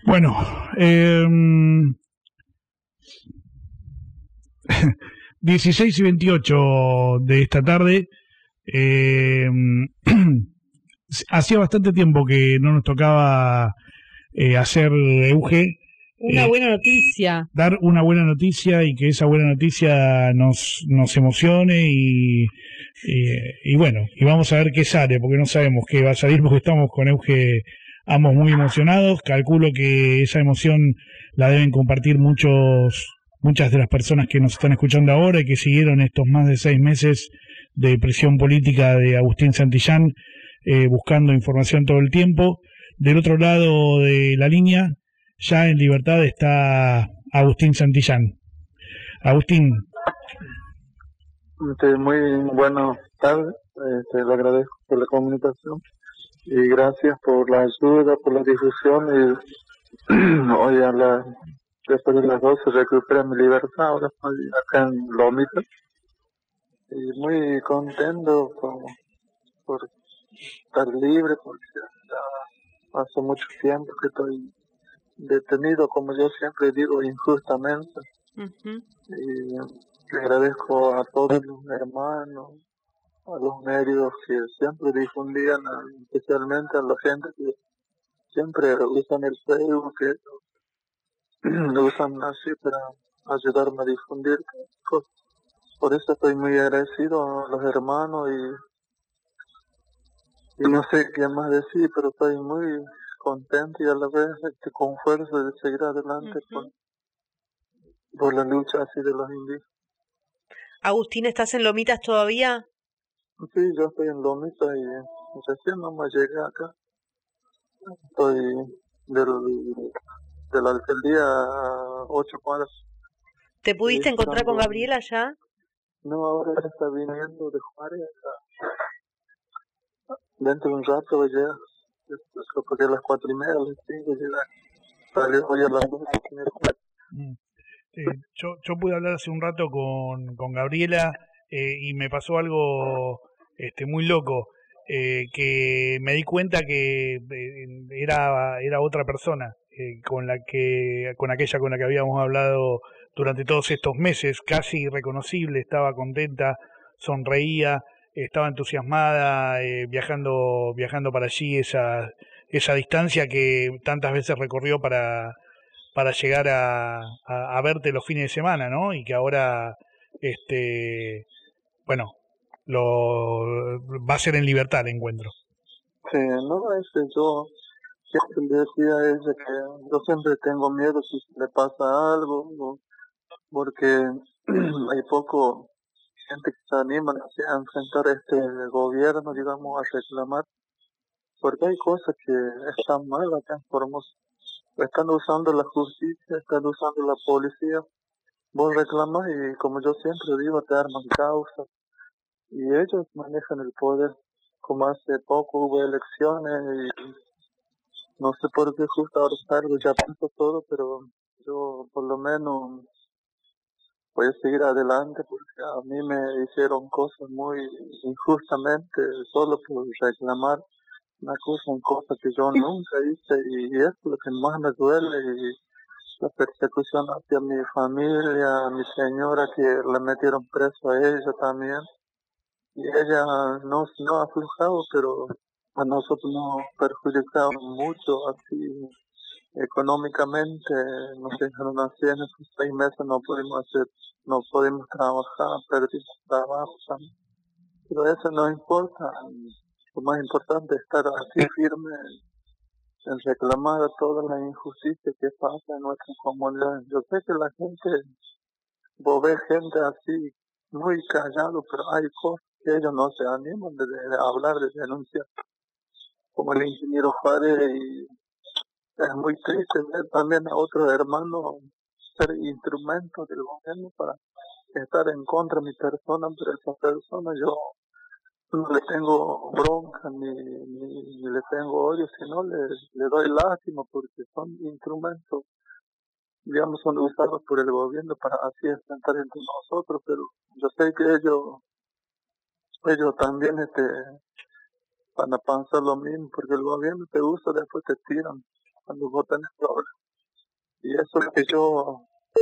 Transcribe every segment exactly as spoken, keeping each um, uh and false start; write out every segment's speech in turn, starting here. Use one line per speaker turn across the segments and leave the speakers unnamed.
Bueno, eh, dieciséis y veintiocho de esta tarde. Eh, hacía bastante tiempo que no nos tocaba eh, hacer Euge.
Una
eh,
buena noticia.
Dar una buena noticia y que esa buena noticia nos, nos emocione y, y, y bueno, y vamos a ver qué sale, porque no sabemos qué va a salir, porque estamos con Euge ambos muy emocionados. Calculo que esa emoción la deben compartir muchos muchas de las personas que nos están escuchando ahora y que siguieron estos más de seis meses de presión política de Agustín Santillán, eh, buscando información todo el tiempo. Del otro lado de la línea, ya en libertad, está Agustín Santillán. Agustín.
Este, muy buenas tardes, este, le agradezco por la comunicación y gracias por la ayuda, por la difusión. Y hoy a la, después de las doce recupera mi libertad, ahora estoy acá en Lomita y muy contento por, por estar libre, porque ya hace mucho tiempo que estoy detenido, como yo siempre digo, injustamente. Uh-huh. Y le agradezco a todos los hermanos, a los medios que siempre difundían, especialmente a la gente que siempre usan el Facebook, que lo usan así para ayudarme a difundir cosas. Por eso estoy muy agradecido a los hermanos y, y no sé qué más decir, pero estoy muy contento y a la vez este, con fuerza de seguir adelante. Uh-huh. por, por la lucha así de los indígenas.
Agustín, ¿estás en Lomitas todavía?
Sí, yo estoy en Lomitas y recién nomás llegué acá. Estoy del, de la alcaldía a ocho cuadras.
¿Te pudiste encontrar con Gabriela ya?
No, ahora está viniendo de Juárez. Dentro de un rato llega, porque a las cuatro y media, a las cinco llega. Salió hoy a las dos.
Eh, yo, yo pude hablar hace un rato con, con Gabriela eh, y me pasó algo este, muy loco, eh, que me di cuenta que eh, era, era otra persona eh, con la que con aquella con la que habíamos hablado durante todos estos meses, casi irreconocible. Estaba contenta, sonreía, estaba entusiasmada, eh, viajando viajando para allí, esa esa distancia que tantas veces recorrió para para llegar a, a, a verte los fines de semana, ¿no? Y que ahora, este, bueno, lo va a ser en libertad el encuentro.
Sí, no, es que yo siempre le decía a ella que yo siempre tengo miedo si le pasa algo, ¿no? Porque hay poco gente que se anima a enfrentar este gobierno, digamos, a reclamar, porque hay cosas que están mal acá en Formosa. Están usando la justicia, están usando la policía. Vos reclamas y, como yo siempre digo, te arman causas. Y ellos manejan el poder. Como hace poco hubo elecciones y no sé por qué justo ahora salgo, ya pasó todo, pero yo por lo menos voy a seguir adelante porque a mí me hicieron cosas muy injustamente solo por reclamar. Me acusan cosas que yo nunca hice y eso es lo que más me duele. Y la persecución hacia mi familia, a mi señora que le metieron preso a ella también. Y ella no, no ha aflojado, pero a nosotros nos perjudicaron mucho así económicamente. Nos dejaron así en esos seis meses, no podemos hacer, no podemos trabajar, perdimos trabajo también. Pero eso no importa. Lo más importante es estar así firme en reclamar a toda la injusticia que pasa en nuestra comunidad. Yo sé que la gente, vos ves gente así muy callado, pero hay cosas que ellos no se animan de, de hablar, de denunciar. Como el ingeniero Juárez, y es muy triste ver también a otros hermanos ser instrumentos del gobierno para estar en contra de mi persona, pero esa persona yo no le tengo bronca ni, ni, ni le tengo odio, sino le, le doy lástima porque son instrumentos, digamos, son usados por el gobierno para así enfrentar entre nosotros, pero yo sé que ellos ellos también este van a pensar lo mismo, porque el gobierno te usa, después te tiran. cuando vos tenés problemas. Y eso es que yo...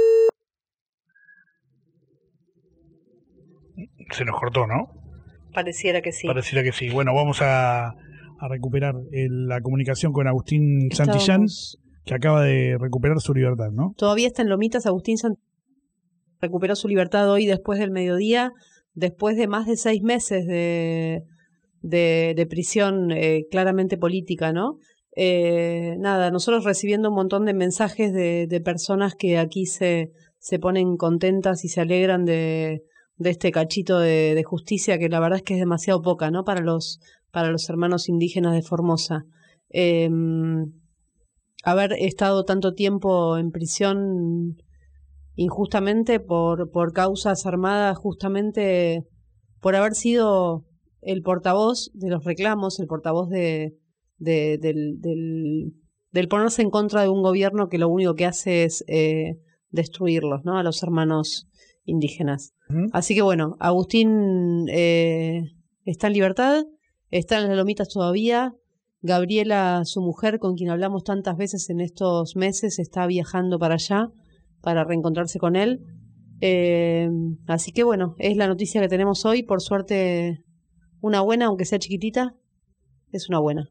Se nos cortó, ¿no?
Pareciera que sí.
Pareciera que sí. Bueno, vamos a, a recuperar el, la comunicación con Agustín
Estábamos...
Santillán, que acaba de recuperar su libertad, ¿no?
Todavía está en Lomitas. Agustín Santillán recuperó su libertad hoy después del mediodía, después de más de seis meses de, de, de prisión eh, claramente política, ¿no? Eh, nada, nosotros recibiendo un montón de mensajes de, de personas que aquí se, se ponen contentas y se alegran de, de este cachito de, de justicia, que la verdad es que es demasiado poca, ¿no? Para los, para los hermanos indígenas de Formosa. Eh, haber estado tanto tiempo en prisión injustamente por, por causas armadas, justamente por haber sido el portavoz de los reclamos, el portavoz de, de del, del, del ponerse en contra de un gobierno que lo único que hace es eh, destruirlos, ¿no? A los hermanos indígenas. Uh-huh. Así que bueno, Agustín eh, está en libertad, está en las Lomitas todavía. Gabriela, su mujer, con quien hablamos tantas veces en estos meses, está viajando para allá para reencontrarse con él. Eh, así que bueno, es la noticia que tenemos hoy. Por suerte, una buena, aunque sea chiquitita, es una buena.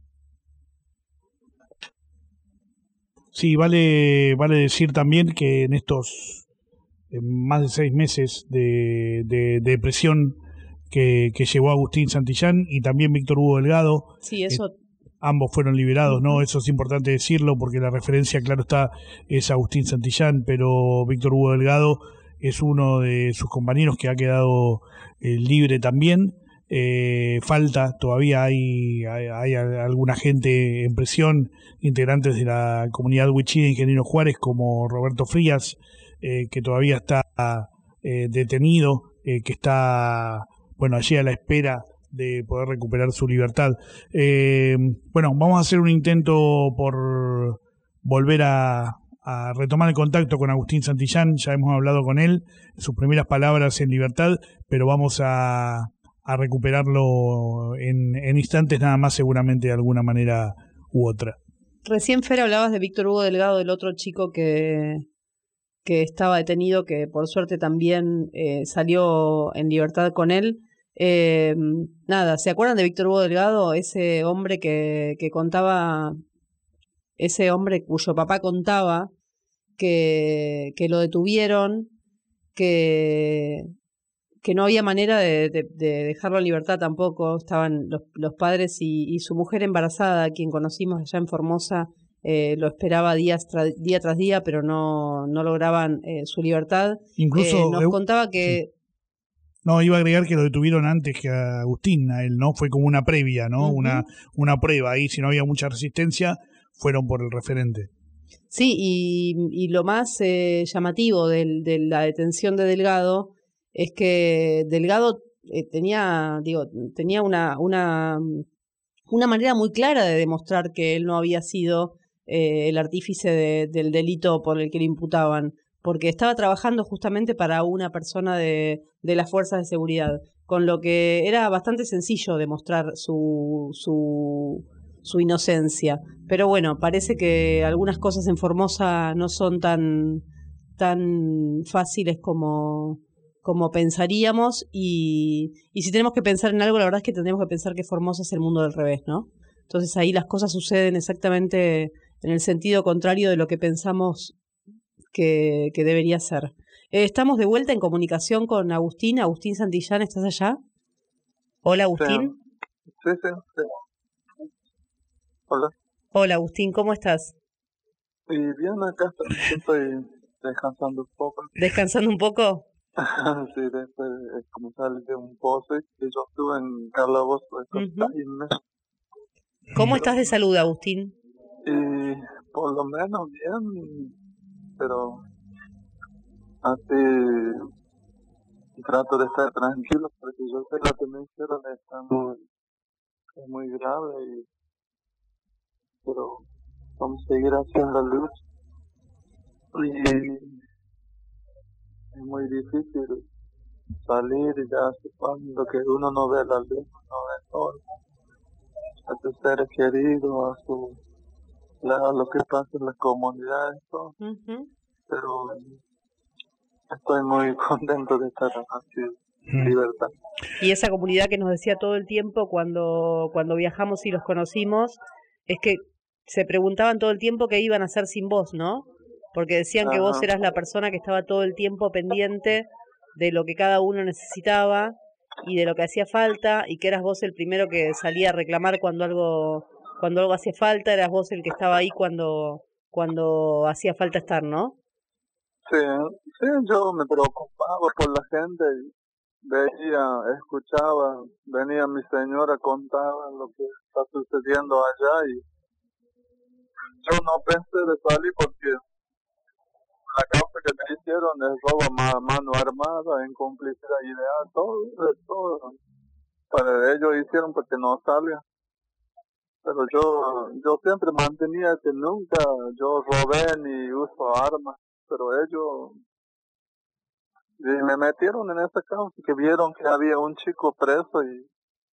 Sí, vale, vale decir también que en estos eh, más de seis meses de, de, de prisión que, que llevó Agustín Santillán y también Víctor Hugo Delgado,
sí, eso...
eh, ambos fueron liberados, ¿no? Eso es importante decirlo porque la referencia, claro está, es Agustín Santillán, pero Víctor Hugo Delgado es uno de sus compañeros que ha quedado eh, libre también. Eh, falta, todavía hay, hay, hay alguna gente en prisión, integrantes de la comunidad wichí de Ingeniero Juárez, como Roberto Frías, eh, que todavía está eh, detenido, eh, que está, bueno, allí a la espera de poder recuperar su libertad. Eh, bueno, vamos a hacer un intento por volver a, a retomar el contacto con Agustín Santillán. Ya hemos hablado con él, sus primeras palabras en libertad, pero vamos a, a recuperarlo en, en instantes nada más, seguramente de alguna manera u otra.
Recién, Fer, hablabas de Víctor Hugo Delgado, del otro chico que, que estaba detenido, que por suerte también eh, salió en libertad con él. Eh, nada, ¿se acuerdan de Víctor Hugo Delgado? Ese hombre que, que contaba, ese hombre cuyo papá contaba que, que lo detuvieron, que, que no había manera de, de, de dejarlo en libertad tampoco. Estaban los, los padres y, y su mujer embarazada, quien conocimos allá en Formosa, eh, lo esperaba días tra, día tras día, pero no, no lograban eh, su libertad.
Incluso
eh, nos
eh,
contaba que...
Sí. No, iba a agregar que lo detuvieron antes que a Agustín, a él, ¿no? Fue como una previa, ¿no? Uh-huh. Una, una prueba ahí, si no había mucha resistencia, fueron por el referente.
Sí, y, y lo más eh, llamativo de, de la detención de Delgado es que Delgado eh, tenía, digo, tenía una, una, una manera muy clara de demostrar que él no había sido eh, el artífice de, del delito por el que le imputaban, porque estaba trabajando justamente para una persona de, de las fuerzas de seguridad, con lo que era bastante sencillo demostrar su, su, su inocencia. Pero bueno, parece que algunas cosas en Formosa no son tan, tan fáciles como, como pensaríamos, y, y si tenemos que pensar en algo, la verdad es que tendríamos que pensar que Formosa es el mundo del revés, ¿no? Entonces ahí las cosas suceden exactamente en el sentido contrario de lo que pensamos que, que debería ser. Eh, estamos de vuelta en comunicación con Agustín. Agustín Santillán, ¿estás allá? Hola, Agustín.
Sí, sí, sí. sí. Hola.
Hola, Agustín, ¿cómo estás?
Y bien, acá estoy descansando un poco.
¿Descansando un poco?
Sí, después es como salir de un pozo, y yo estuve en Calabozo de cocaína.
Uh-huh. ¿Cómo estás de salud, Agustín?
Y por lo menos bien, pero así trato de estar tranquilo porque yo sé lo que me hicieron está muy, es muy grave, y, pero vamos a seguir haciendo lucha. Y es muy difícil salir ya hace cuando que uno no ve la luz, no ve todo, a sus seres queridos, a su la, lo que pasa en las comunidades, todo.
Uh-huh.
Pero estoy muy contento de estar aquí en libertad.
Y esa comunidad que nos decía todo el tiempo cuando, cuando viajamos y los conocimos, es que se preguntaban todo el tiempo qué iban a hacer sin vos, ¿no? Porque decían Ajá. que vos eras la persona que estaba todo el tiempo pendiente de lo que cada uno necesitaba y de lo que hacía falta, y que eras vos el primero que salía a reclamar cuando algo cuando algo hacía falta, eras vos el que estaba ahí cuando cuando hacía falta estar, ¿no?
Sí, sí, yo me preocupaba por la gente y veía, escuchaba, venía mi señora, contaba lo que está sucediendo allá y yo no pensé de salir porque la causa que me hicieron es robo a mano armada, en complicidad ideal, todo, todo. Para ellos hicieron porque no salga. Pero yo yo siempre mantenía que nunca yo robé ni uso armas, pero ellos y me metieron en esa causa, que vieron que había un chico preso y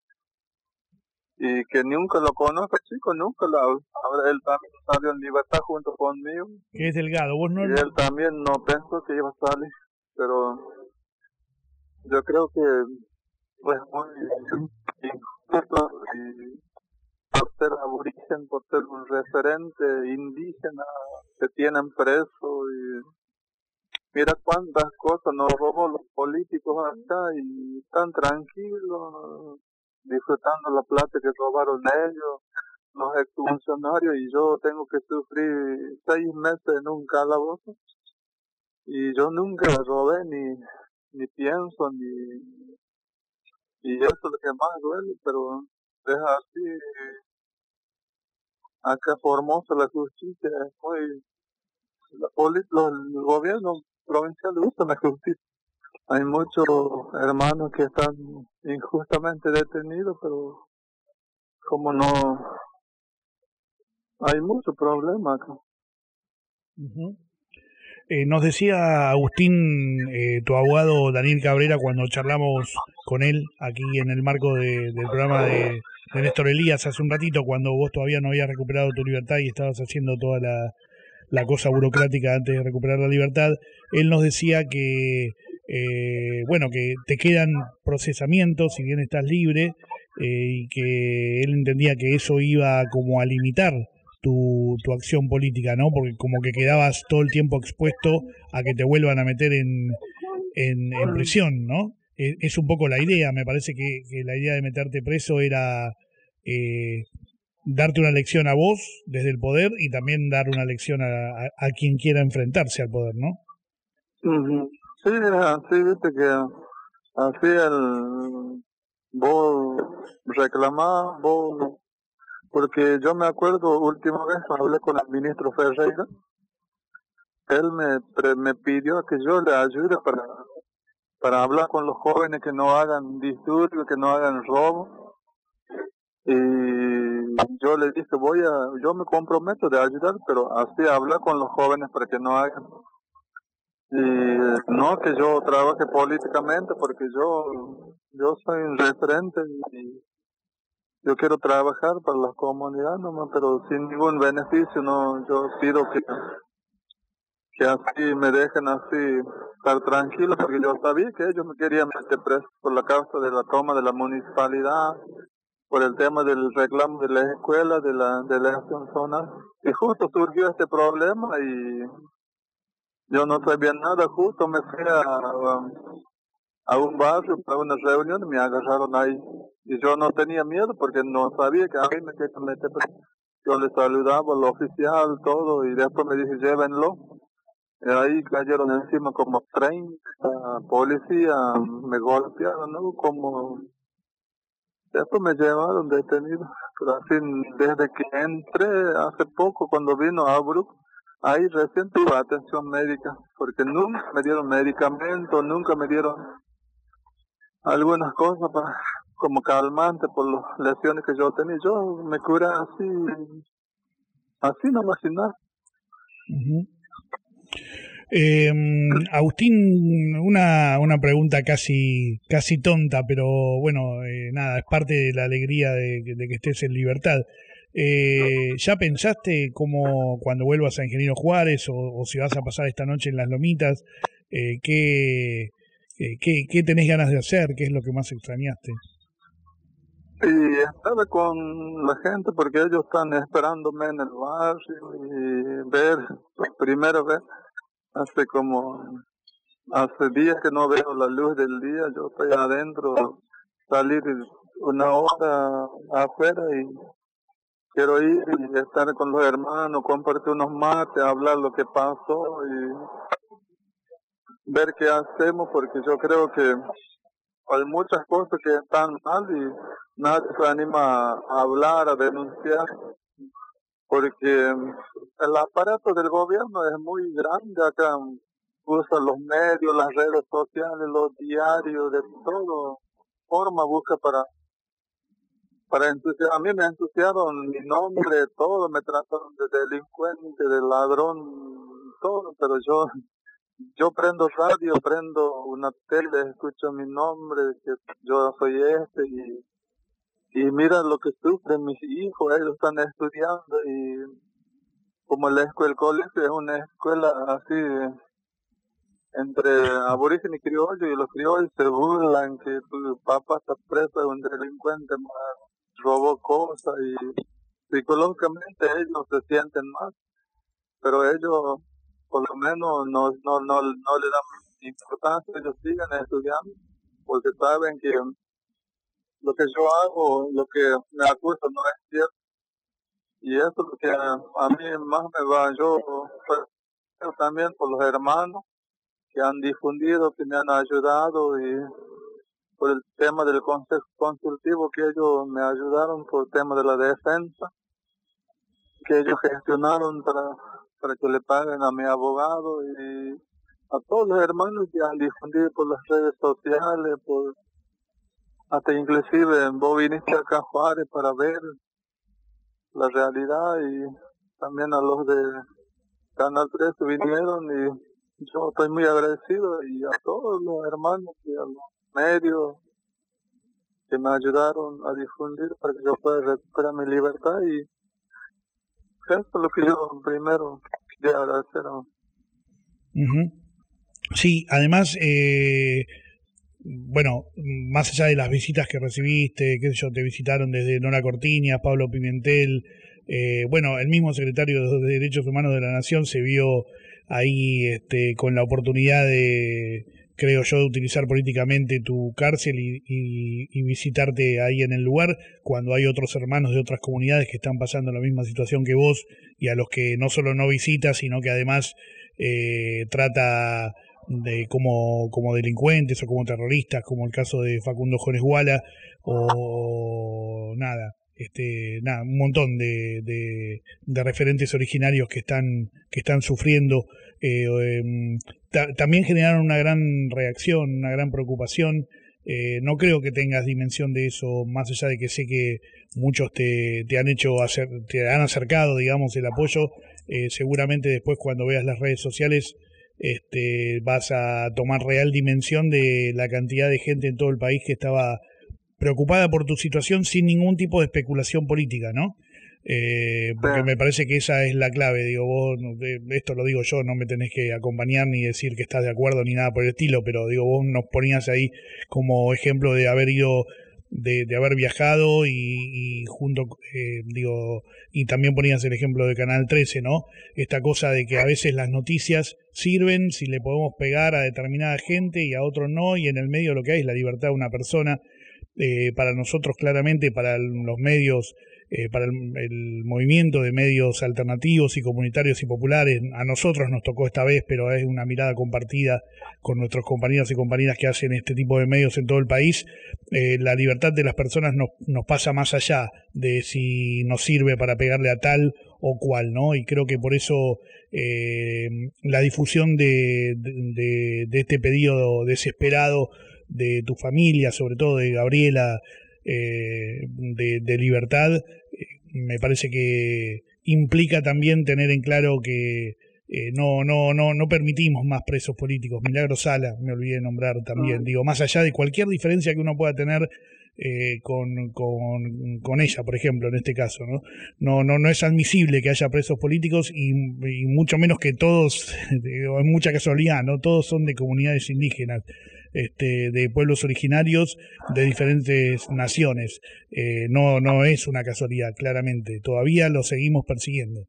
y que nunca lo conozco, chico, nunca lo, ahora él también salió en libertad junto conmigo.
Que es Delgado, vos no.
Y él también no pensó que iba a salir, pero yo creo que pues muy injusto y por ser aborigen, por ser un referente indígena, que tienen preso y mira cuántas cosas nos robó los políticos acá y están tranquilos, disfrutando la plata que robaron ellos, los exfuncionarios, y yo tengo que sufrir seis meses en un calabozo y yo nunca robé ni ni pienso ni y eso es lo que más duele, pero es así. Acá Formosa la justicia es muy la poli, los, el gobierno provincial usa la justicia. Hay muchos hermanos que están injustamente detenidos, pero como no hay muchos problemas acá.
Uh-huh. Eh, nos decía Agustín, eh, tu abogado Daniel Cabrera, cuando charlamos con él aquí en el marco de, del programa de, de Néstor Elías hace un ratito, cuando vos todavía no habías recuperado tu libertad y estabas haciendo toda la, la cosa burocrática antes de recuperar la libertad, él nos decía que, eh, bueno, que te quedan procesamientos si bien estás libre, eh, y que él entendía que eso iba como a limitar Tu, tu acción política, ¿no? Porque como que quedabas todo el tiempo expuesto a que te vuelvan a meter en, en, en prisión, ¿no? Es, es un poco la idea, me parece que, que la idea de meterte preso era eh, darte una lección a vos desde el poder y también dar una lección a, a, a quien quiera enfrentarse al poder, ¿no?
Uh-huh. Sí, así viste que así el vos reclamás, vos. Porque yo me acuerdo, última vez hablé con el ministro Ferreira, él me pre, me pidió que yo le ayude para para hablar con los jóvenes que no hagan disturbios, que no hagan robo, y yo le dije, voy a, yo me comprometo de ayudar, pero así hablar con los jóvenes para que no hagan, y no que yo trabaje políticamente, porque yo yo soy un referente y yo quiero trabajar para la comunidad nomás, pero sin ningún beneficio. No, yo pido que que así me dejen así estar tranquilo, porque yo sabía que ellos me querían meter preso por la causa de la toma de la municipalidad, por el tema del reclamo de las escuelas, de la de la elección zonal, y justo surgió este problema y yo no sabía nada. Justo me fui a, a a un barrio para una reunión y me agarraron ahí. Y yo no tenía miedo porque no sabía que a mí me querían meter. Yo le saludaba al oficial, todo, y después me dije, llévenlo. Y ahí cayeron encima como treinta policías, me golpearon, ¿no? Como... Después me llevaron detenido. Pero así, desde que entré hace poco, cuando vino a Abruk, ahí recién tuve atención médica, porque nunca me dieron medicamentos, nunca me dieron algunas cosas para como calmante por las lesiones que yo tenía. Yo me curé así, así nomás sin nada.
Uh-huh. Eh, Agustín, una, una pregunta casi casi tonta, pero bueno, eh, nada, es parte de la alegría de, de que estés en libertad. Eh, ¿Ya pensaste cómo cuando vuelvas a Ingeniero Juárez o, o si vas a pasar esta noche en Las Lomitas, eh, qué, eh, qué, qué tenés ganas de hacer? ¿Qué es lo que más extrañaste?
Y estaba con la gente porque ellos están esperándome en el barrio y ver, por primera vez, hace como, hace días que no veo la luz del día, yo estoy adentro, salir una hora afuera y quiero ir y estar con los hermanos, compartir unos mates, hablar lo que pasó y ver qué hacemos, porque yo creo que hay muchas cosas que están mal y nadie se anima a hablar, a denunciar, porque el aparato del gobierno es muy grande acá, usa los medios, las redes sociales, los diarios, de todo forma busca para para ensuciar. A mí me ensuciaron mi nombre, todo, me trataron de delincuente, de ladrón, todo, pero yo yo prendo radio, prendo una tele, escucho mi nombre, que yo soy este, y, y mira lo que sufren mis hijos, ellos están estudiando, y como la escuela, el colegio es una escuela así, entre aborigen y criollo, y los criollos se burlan que tu papá está preso, es un delincuente, robó cosas, y psicológicamente ellos se sienten mal, pero ellos por lo menos no, no, no, no le dan importancia, ellos siguen estudiando, porque saben que lo que yo hago, lo que me acusan no es cierto, y eso es lo que a, a mí más me va. Yo pues, también por los hermanos que han difundido, que me han ayudado, y por el tema del consejo consultivo que ellos me ayudaron, por el tema de la defensa, que ellos gestionaron para para que le paguen a mi abogado, y a todos los hermanos que han difundido por las redes sociales, por hasta inclusive vos viniste acá a Juárez para ver la realidad, y también a los de Canal trece vinieron, y yo estoy muy agradecido, y a todos los hermanos y a los medios que me ayudaron a difundir para que yo pueda recuperar mi libertad, y eso es lo que yo primero quería agradecer.
Uh-huh. Sí, además, eh, bueno, más allá de las visitas que recibiste, qué sé yo, te visitaron desde Nora Cortiñas, Pablo Pimentel, eh, bueno, el mismo secretario de Derechos Humanos de la Nación se vio ahí este, con la oportunidad de, creo yo, de utilizar políticamente tu cárcel y, y, y visitarte ahí en el lugar, cuando hay otros hermanos de otras comunidades que están pasando la misma situación que vos, y a los que no solo no visita, sino que además eh, trata de como, como delincuentes o como terroristas, como el caso de Facundo Jones Guala, o nada, este, nada, un montón de, de, de referentes originarios que están, que están sufriendo. Eh, eh, ta, también generaron una gran reacción, una gran preocupación. Eh, no creo que tengas dimensión de eso, más allá de que sé que muchos te, te han hecho hacer, te han acercado, digamos, el apoyo. Eh, seguramente después, cuando veas las redes sociales, este, vas a tomar real dimensión de la cantidad de gente en todo el país que estaba preocupada por tu situación sin ningún tipo de especulación política, ¿no? Eh, porque me parece que esa es la clave. Digo, vos, esto lo digo yo, no me tenés que acompañar ni decir que estás de acuerdo ni nada por el estilo, pero digo, vos nos ponías ahí como ejemplo de haber ido, de, de haber viajado y, y junto, eh, digo, y también ponías el ejemplo de Canal trece, ¿no? Esta cosa de que a veces las noticias sirven si le podemos pegar a determinada gente y a otros no, y en el medio lo que hay es la libertad de una persona. Eh, para nosotros claramente, para los medios, eh, para el, el movimiento de medios alternativos y comunitarios y populares, a nosotros nos tocó esta vez, pero es una mirada compartida con nuestros compañeros y compañeras que hacen este tipo de medios en todo el país. Eh, la libertad de las personas nos, nos pasa más allá de si nos sirve para pegarle a tal o cual, ¿no? Y creo que por eso eh, la difusión de, de, de este pedido desesperado de tu familia, sobre todo de Gabriela, eh, de, de libertad, eh, me parece que implica también tener en claro que eh, no, no, no, no permitimos más presos políticos. Milagro Sala, me olvidé de nombrar también, digo, más allá de cualquier diferencia que uno pueda tener eh, con, con, con ella, por ejemplo, en este caso, ¿no? No, no, no es admisible que haya presos políticos y, y mucho menos que todos, es mucha casualidad, ¿no? Todos son de comunidades indígenas, este, de pueblos originarios de diferentes naciones. Eh, no, no es una casualidad, claramente. Todavía lo seguimos persiguiendo.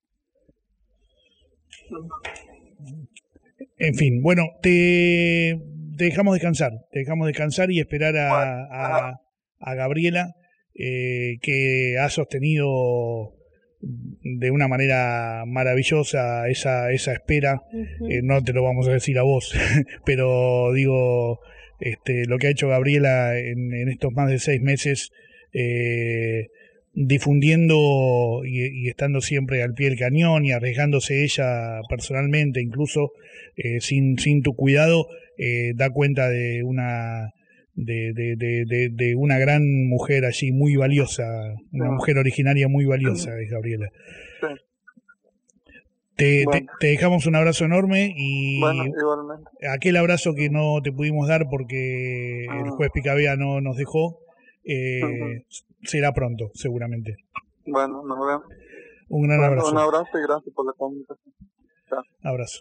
En fin, bueno, te, te dejamos descansar, te dejamos descansar y esperar a, a, a Gabriela, eh, que ha sostenido de una manera maravillosa esa, esa espera. Uh-huh. Eh, no te lo vamos a decir a vos, pero digo, este, lo que ha hecho Gabriela en, en estos más de seis meses, eh, difundiendo y, y estando siempre al pie del cañón y arriesgándose ella personalmente, incluso eh, sin, sin tu cuidado, eh, da cuenta de una de, de, de, de, de una gran mujer allí, muy valiosa, una mujer originaria muy valiosa, es Gabriela. Sí. Te, bueno. te, te dejamos un abrazo enorme y
bueno, igualmente.
Aquel abrazo que no te pudimos dar porque ah. el juez Picabea no nos dejó, eh, uh-huh. será pronto, seguramente.
Bueno, nos vemos.
Un gran
bueno,
abrazo.
Un abrazo y gracias por la comunicación. Chao.
Abrazo.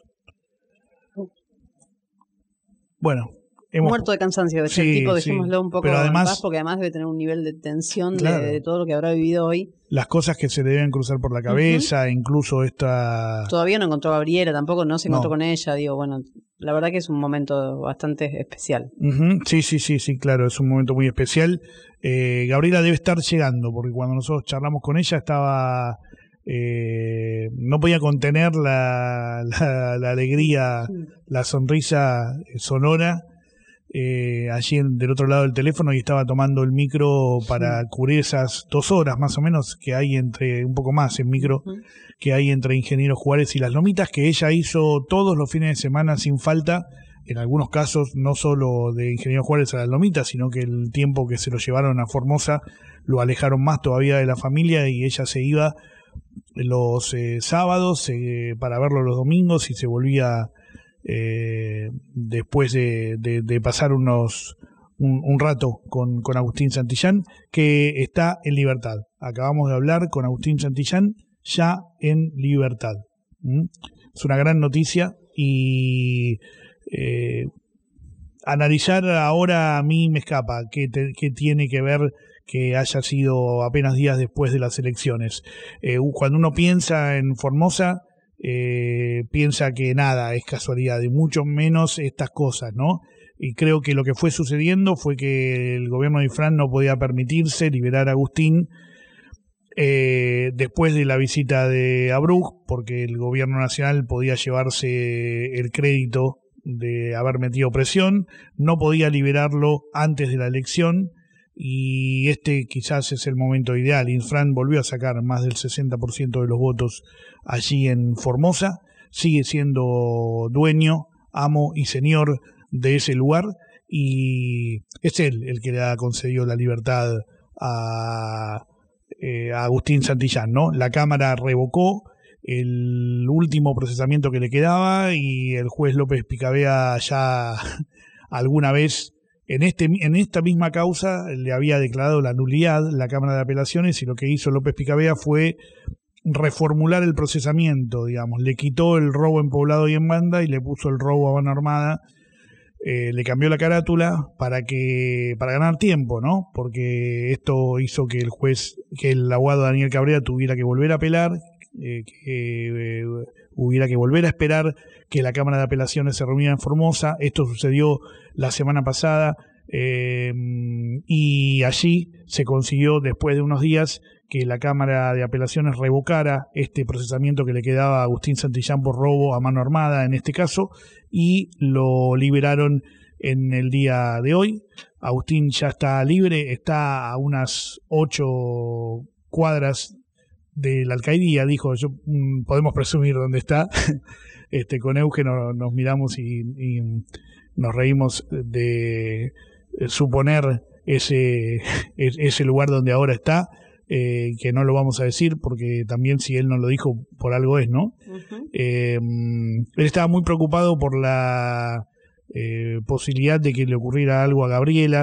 Bueno. Hemos...
Muerto de cansancio de
sí,
ese tipo, dejémoslo
sí.
un poco
Pero además,
en paz, porque además debe tener un nivel de tensión
claro,
de, de todo lo que habrá vivido hoy.
Las cosas que se deben cruzar por la cabeza, uh-huh. incluso esta...
Todavía no encontró a Gabriela, tampoco no se encontró no. con ella, digo, bueno, la verdad que es un momento bastante especial.
Uh-huh. Sí, sí, sí, sí, claro, es un momento muy especial. Eh, Gabriela debe estar llegando, porque cuando nosotros charlamos con ella estaba... Eh, no podía contener la, la, la alegría, sí. la sonrisa sonora. Eh, allí en, del otro lado del teléfono y estaba tomando el micro para sí. cubrir esas dos horas más o menos que hay entre, un poco más en micro, uh-huh. que hay entre Ingeniero Juárez y Las Lomitas, que ella hizo todos los fines de semana sin falta, en algunos casos no solo de Ingeniero Juárez a Las Lomitas, sino que el tiempo que se lo llevaron a Formosa lo alejaron más todavía de la familia y ella se iba los eh, sábados eh, para verlo los domingos y se volvía Eh, después de, de, de pasar unos un, un rato con, con Agustín Santillán, que está en libertad. Acabamos de hablar con Agustín Santillán ya en libertad. ¿Mm? Es una gran noticia y eh, analizar ahora a mí me escapa qué, te, qué tiene que ver que haya sido apenas días después de las elecciones. Eh, cuando uno piensa en Formosa, Eh, piensa que nada es casualidad, y mucho menos estas cosas, ¿no? Y creo que lo que fue sucediendo fue que el gobierno de Ifrán no podía permitirse liberar a Agustín eh, después de la visita de Abrug, porque el gobierno nacional podía llevarse el crédito de haber metido presión, no podía liberarlo antes de la elección, y este quizás es el momento ideal. Infran volvió a sacar más del sesenta por ciento de los votos allí en Formosa, sigue siendo dueño, amo y señor de ese lugar, y es él el que le ha concedido la libertad a, eh, a Agustín Santillán, ¿no? La Cámara revocó el último procesamiento que le quedaba y el juez López Picabea ya alguna vez En, este, en esta misma causa le había declarado la nulidad la Cámara de Apelaciones, y lo que hizo López Picabea fue reformular el procesamiento, digamos, le quitó el robo en poblado y en banda y le puso el robo a mano armada, eh, le cambió la carátula para que para ganar tiempo, ¿no? Porque esto hizo que el juez, que el abogado Daniel Cabrera tuviera que volver a apelar, eh, que eh, hubiera que volver a esperar que la Cámara de Apelaciones se reuniera en Formosa. Esto sucedió la semana pasada eh, y allí se consiguió, después de unos días, que la Cámara de Apelaciones revocara este procesamiento que le quedaba a Agustín Santillán por robo a mano armada en este caso, y lo liberaron en el día de hoy. Agustín ya está libre, está a unas ocho cuadras de la alcaldía, dijo, yo mm, podemos presumir dónde está. Este, con Euge no, nos miramos y, y nos reímos de suponer ese, ese lugar donde ahora está, eh, que no lo vamos a decir porque también si él no lo dijo por algo es, ¿no? Uh-huh. Eh, él estaba muy preocupado por la eh, posibilidad de que le ocurriera algo a Gabriela.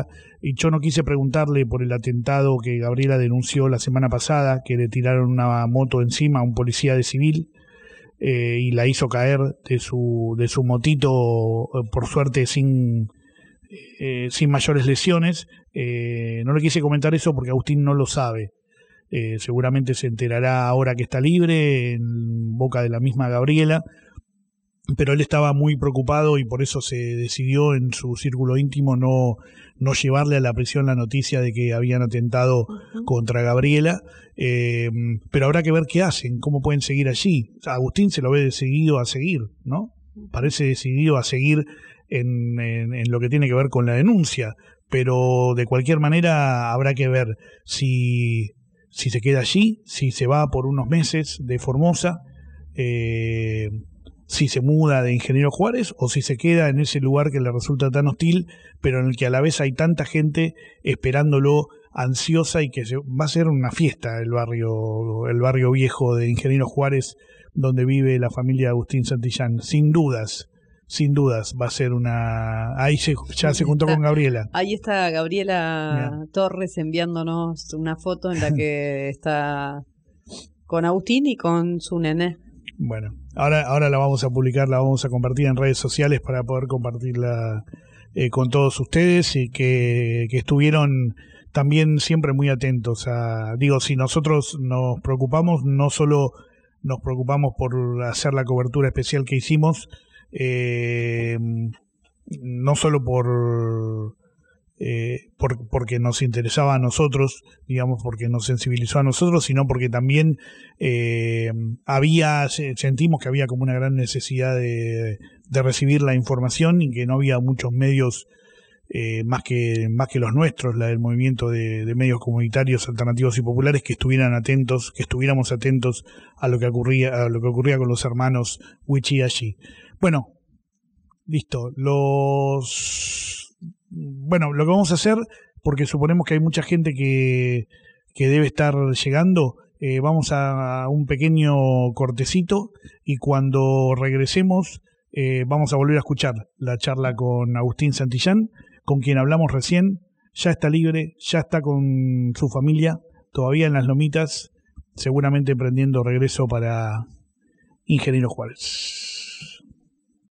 y yo no quise preguntarle por el atentado que Gabriela denunció la semana pasada, que le tiraron una moto encima a un policía de civil eh, y la hizo caer de su de su motito, por suerte sin eh, sin mayores lesiones. Eh, no le quise comentar eso porque Agustín no lo sabe. Eh, seguramente se enterará ahora que está libre, en boca de la misma Gabriela, pero él estaba muy preocupado y por eso se decidió en su círculo íntimo no, no llevarle a la prisión la noticia de que habían atentado uh-huh. contra Gabriela, eh, pero habrá que ver qué hacen, cómo pueden seguir allí. O sea, Agustín se lo ve decidido a seguir, ¿no? Parece decidido a seguir en, en, en lo que tiene que ver con la denuncia, pero de cualquier manera habrá que ver si, si se queda allí, si se va por unos meses de Formosa, eh, si se muda de Ingeniero Juárez o si se queda en ese lugar que le resulta tan hostil, pero en el que a la vez hay tanta gente esperándolo ansiosa y que se, va a ser una fiesta el barrio, el barrio viejo de Ingeniero Juárez, donde vive la familia Agustín Santillán. Sin dudas, sin dudas va a ser una... Ahí se, ya ahí se juntó
está,
con Gabriela.
Ahí está Gabriela
Bien.
Torres enviándonos una foto en la que está con Agustín y con su nené.
Bueno, ahora, ahora la vamos a publicar, la vamos a compartir en redes sociales para poder compartirla eh, con todos ustedes y que, que estuvieron también siempre muy atentos a... Digo, si nosotros nos preocupamos, no solo nos preocupamos por hacer la cobertura especial que hicimos, eh, no solo por... Eh, por, porque nos interesaba a nosotros, digamos, porque nos sensibilizó a nosotros, sino porque también eh, había, sentimos que había como una gran necesidad de, de recibir la información y que no había muchos medios eh, más que más que los nuestros, la del movimiento de, de medios comunitarios, alternativos y populares, que estuvieran atentos, que estuviéramos atentos a lo que ocurría, a lo que ocurría con los hermanos Wichi y Ashi. Bueno, listo, los Bueno, lo que vamos a hacer, porque suponemos que hay mucha gente que, que debe estar llegando, eh, vamos a un pequeño cortecito y cuando regresemos eh, vamos a volver a escuchar la charla con Agustín Santillán, con quien hablamos recién. Ya está libre, ya está con su familia, todavía en las Lomitas, seguramente emprendiendo regreso para Ingeniero Juárez.